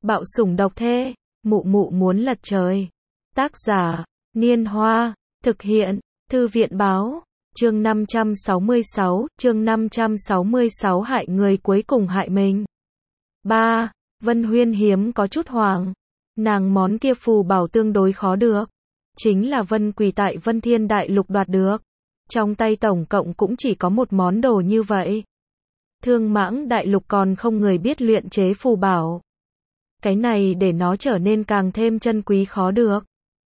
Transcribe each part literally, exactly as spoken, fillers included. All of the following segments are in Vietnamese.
Bạo sủng độc thê, mụ mụ muốn lật trời. Tác giả, Niên Hoa, thực hiện, Thư viện báo, chương năm trăm sáu mươi sáu, chương năm trăm sáu mươi sáu hại người cuối cùng hại mình. ba. Vân Huyên hiếm có chút hoảng. Nàng món kia phù bảo tương đối khó được. Chính là Vân Quỳ tại Vân Thiên Đại Lục đoạt được. Trong tay tổng cộng cũng chỉ có một món đồ như vậy. Thương Mãng Đại Lục còn không người biết luyện chế phù bảo. Cái này để nó trở nên càng thêm chân quý khó được.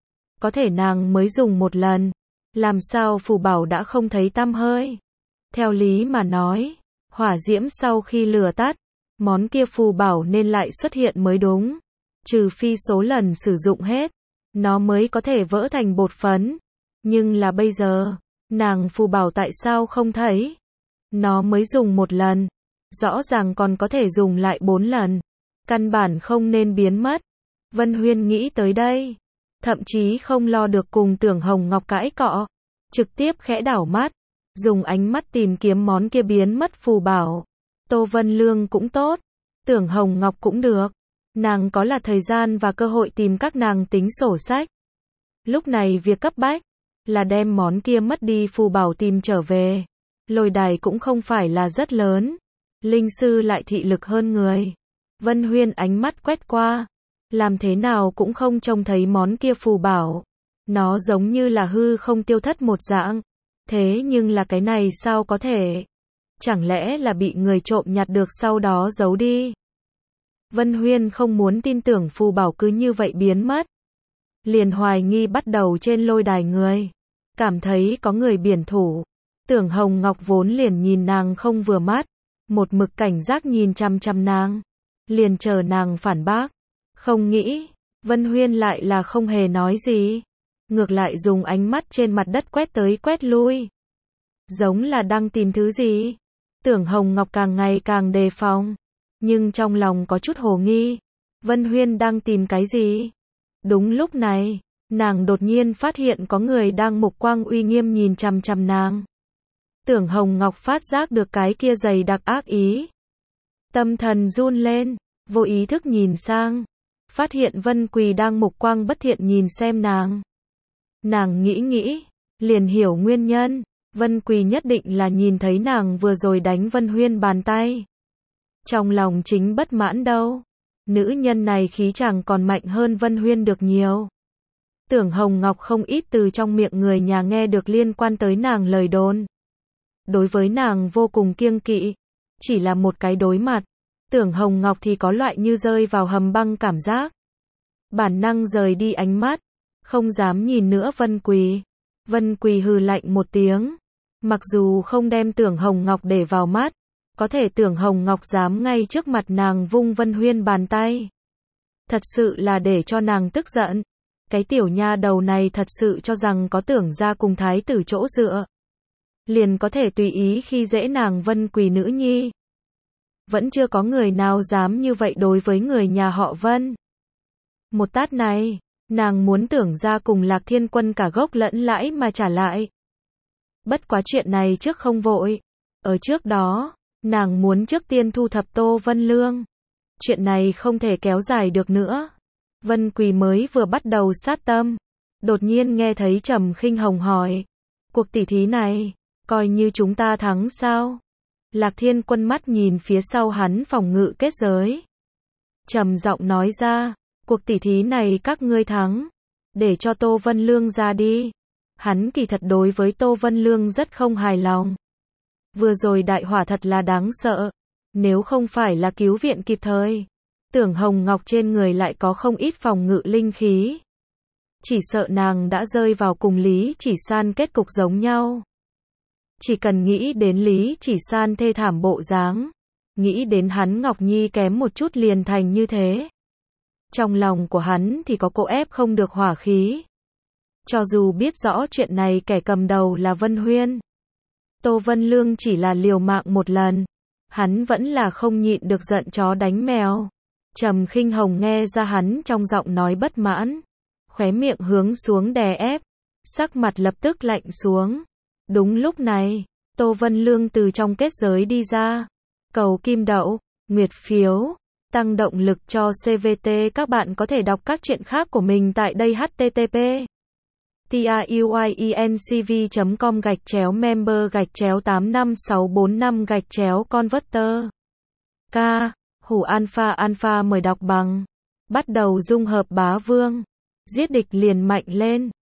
Có thể nàng mới dùng một lần. Làm sao phù bảo đã không thấy tăm hơi. Theo lý mà nói, hỏa diễm sau khi lửa tắt, món kia phù bảo nên lại xuất hiện mới đúng. Trừ phi số lần sử dụng hết, nó mới có thể vỡ thành bột phấn. Nhưng là bây giờ, nàng phù bảo tại sao không thấy? Nó mới dùng một lần, rõ ràng còn có thể dùng lại bốn lần. Căn bản không nên biến mất. Vân Huyên nghĩ tới đây, thậm chí không lo được cùng Tưởng Hồng Ngọc cãi cọ, trực tiếp khẽ đảo mắt, dùng ánh mắt tìm kiếm món kia biến mất phù bảo. Tô Vân Lương cũng tốt, Tưởng Hồng Ngọc cũng được, nàng có là thời gian và cơ hội tìm các nàng tính sổ sách. Lúc này việc cấp bách là đem món kia mất đi phù bảo tìm trở về. Lôi đài cũng không phải là rất lớn, linh sư lại thị lực hơn người. Vân Huyên ánh mắt quét qua, làm thế nào cũng không trông thấy món kia phù bảo. Nó giống như là hư không tiêu thất một dạng. Thế nhưng là cái này sao có thể? Chẳng lẽ là bị người trộm nhặt được sau đó giấu đi? Vân Huyên không muốn tin tưởng phù bảo cứ như vậy biến mất. Liền hoài nghi bắt đầu trên lôi đài người. Cảm thấy có người biển thủ. Tưởng Hồng Ngọc vốn liền nhìn nàng không vừa mắt. Một mực cảnh giác nhìn chăm chăm nàng. Liền chờ nàng phản bác. Không nghĩ, Vân Huyên lại là không hề nói gì. Ngược lại dùng ánh mắt trên mặt đất quét tới quét lui. Giống là đang tìm thứ gì. Tưởng Hồng Ngọc càng ngày càng đề phòng. Nhưng trong lòng có chút hồ nghi. Vân Huyên đang tìm cái gì? Đúng lúc này, nàng đột nhiên phát hiện có người đang mục quang uy nghiêm nhìn chằm chằm nàng. Tưởng Hồng Ngọc phát giác được cái kia dày đặc ác ý. Tâm thần run lên, vô ý thức nhìn sang. Phát hiện Vân Quỳ đang mục quang bất thiện nhìn xem nàng. Nàng nghĩ nghĩ, liền hiểu nguyên nhân. Vân Quỳ nhất định là nhìn thấy nàng vừa rồi đánh Vân Huyên bàn tay. Trong lòng chính bất mãn đâu. Nữ nhân này khí chàng còn mạnh hơn Vân Huyên được nhiều. Tưởng Hồng Ngọc không ít từ trong miệng người nhà nghe được liên quan tới nàng lời đồn. Đối với nàng vô cùng kiêng kỵ. Chỉ là một cái đối mặt. Tưởng Hồng Ngọc thì có loại như rơi vào hầm băng cảm giác. Bản năng rời đi ánh mắt. Không dám nhìn nữa Vân Quỳ. Vân Quỳ hừ lạnh một tiếng. Mặc dù không đem Tưởng Hồng Ngọc để vào mắt. Có thể Tưởng Hồng Ngọc dám ngay trước mặt nàng vung Vân Huyên bàn tay. Thật sự là để cho nàng tức giận. Cái tiểu nha đầu này thật sự cho rằng có Tưởng ra cùng thái tử chỗ dựa. Liền có thể tùy ý khi dễ nàng Vân Quỳ nữ nhi. Vẫn chưa có người nào dám như vậy đối với người nhà họ Vân. Một tát này, nàng muốn Tưởng ra cùng Lạc Thiên Quân cả gốc lẫn lãi mà trả lại. Bất quá chuyện này trước không vội. Ở trước đó, nàng muốn trước tiên thu thập Tô Vân Lương. Chuyện này không thể kéo dài được nữa. Vân Quỳ mới vừa bắt đầu sát tâm. Đột nhiên nghe thấy Trầm Khinh Hồng hỏi. Cuộc tỉ thí này, coi như chúng ta thắng sao? Lạc Thiên Quân mắt nhìn phía sau hắn phòng ngự kết giới. Trầm giọng nói ra, cuộc tỉ thí này các ngươi thắng. Để cho Tô Vân Lương ra đi. Hắn kỳ thật đối với Tô Vân Lương rất không hài lòng. Vừa rồi đại hỏa thật là đáng sợ. Nếu không phải là cứu viện kịp thời. Tưởng Hồng Ngọc trên người lại có không ít phòng ngự linh khí. Chỉ sợ nàng đã rơi vào cùng Lý Chỉ San kết cục giống nhau. Chỉ cần nghĩ đến Lý Chỉ San thê thảm bộ dáng. Nghĩ đến hắn Ngọc Nhi kém một chút liền thành như thế. Trong lòng của hắn thì có cô ép không được hỏa khí. Cho dù biết rõ chuyện này kẻ cầm đầu là Vân Huyên. Tô Vân Lương chỉ là liều mạng một lần. Hắn vẫn là không nhịn được giận chó đánh mèo. Trầm Khinh Hồng nghe ra hắn trong giọng nói bất mãn. Khóe miệng hướng xuống đè ép. Sắc mặt lập tức lạnh xuống. Đúng lúc này, Tô Vân Lương từ trong kết giới đi ra. Cầu kim đậu, nguyệt phiếu, tăng động lực cho xê vê tê. Các bạn có thể đọc các chuyện khác của mình tại đây h t t p truyencv chấm com gạch chéo member gạch chéo tám năm sáu bốn năm gạch chéo converter. K. Hủ alpha alpha mời đọc bằng. Bắt đầu dung hợp bá vương. Giết địch liền mạnh lên.